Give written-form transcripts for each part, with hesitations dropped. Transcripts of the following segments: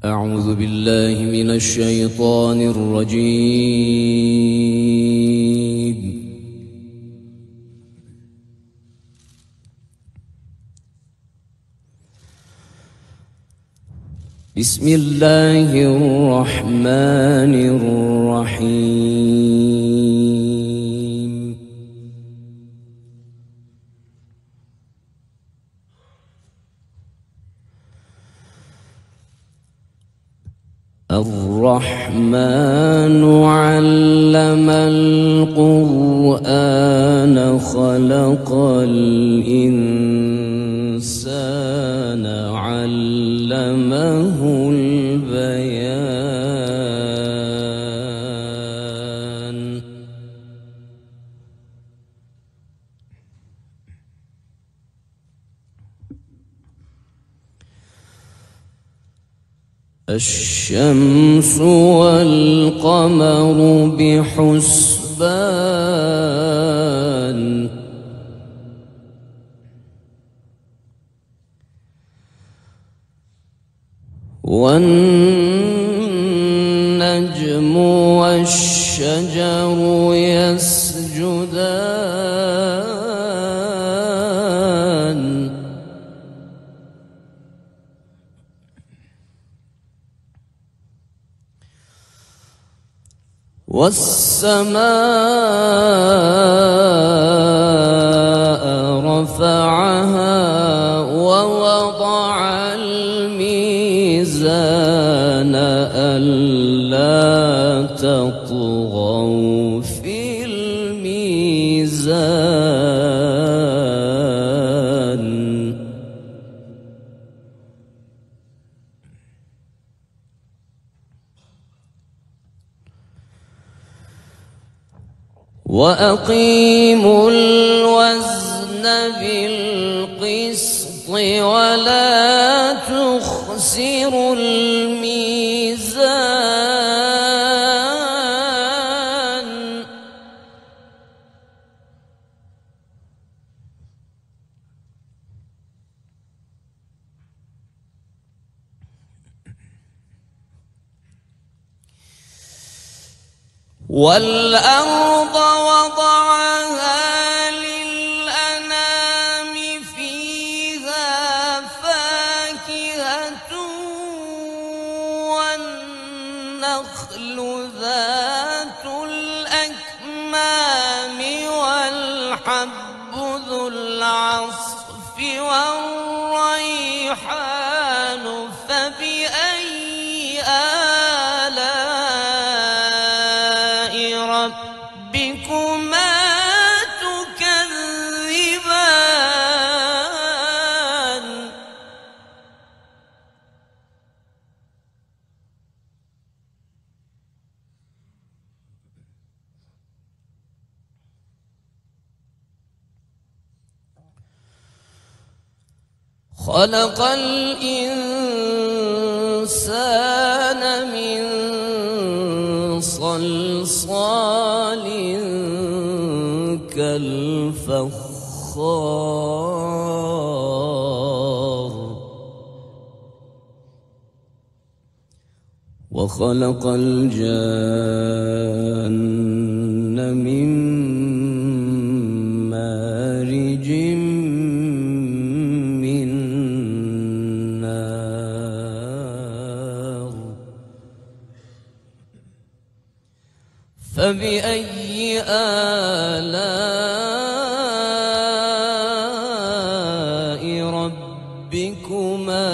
أعوذ بالله من الشيطان الرجيم. بسم الله الرحمن الرحيم. الرحمن علم القرآن خلق الإنسان علمه البيان. الشمس والقمر بحسبان والنجم والشجر يسجدان والسماء رفعها ووضع الميزان ألا تطغوا في الميزان. وأقيموا الوزن بالقسط ولا تخسروا الميزان. والأرض وضعها للأنام فيها فاكهة والنخل ذات الأكمام والحب ذو العصف والريحان فبأي ربكما تكذبان. خلق الإنسان من صلصال كالفخار وخلق الجان من مارج من نار. فبأي آلاء ربكما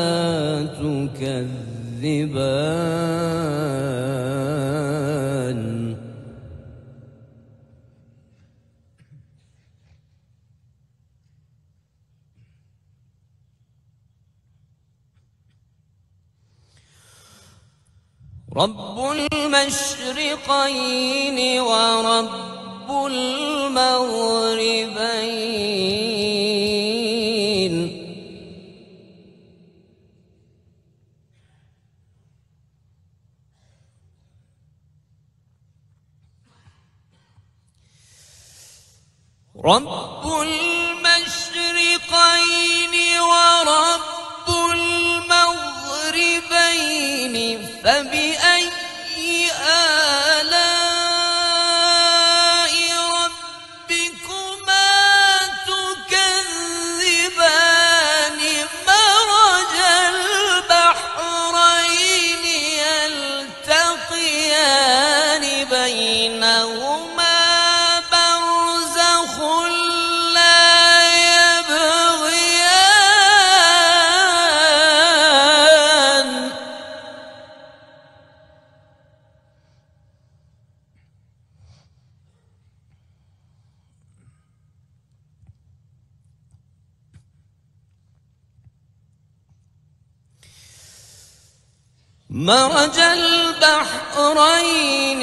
تكذبان. رب المشرقين ورب المغربين. رب المشرقين ورب المغربين فبأي آلاء ربكما تكذبان مرج البحرين يلتقيان بينهما برزخ لا يبغيان مرج البحرين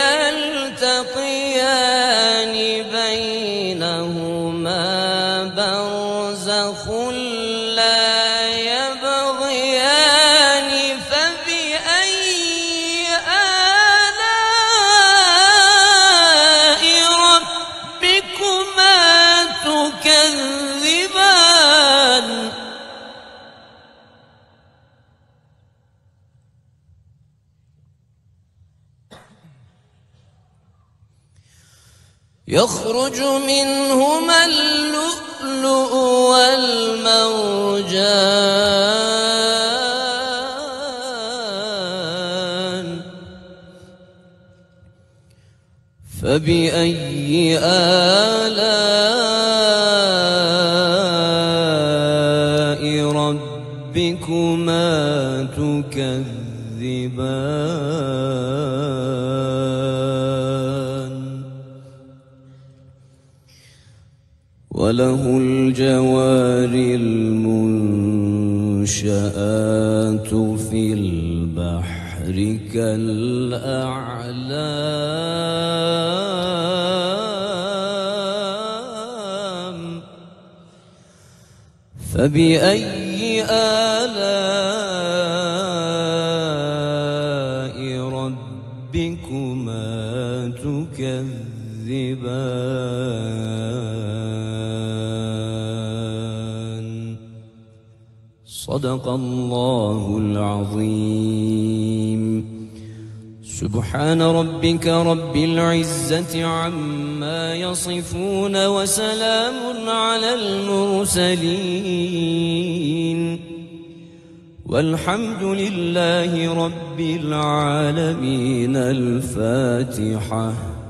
يلتقيان بينهما برزخ لا يبغيان فبأي آلاء ربكما تكذبان يخرج منهما اللؤلؤ والمرجان فبأي آلاء ربكما تكذبان وله الجوار المنشآت في البحر كالأعلام فبأي آلاء ربكما تكذبان صدق الله العظيم. سبحان ربك رب العزة عما يصفون وسلام على المرسلين والحمد لله رب العالمين. الفاتحة.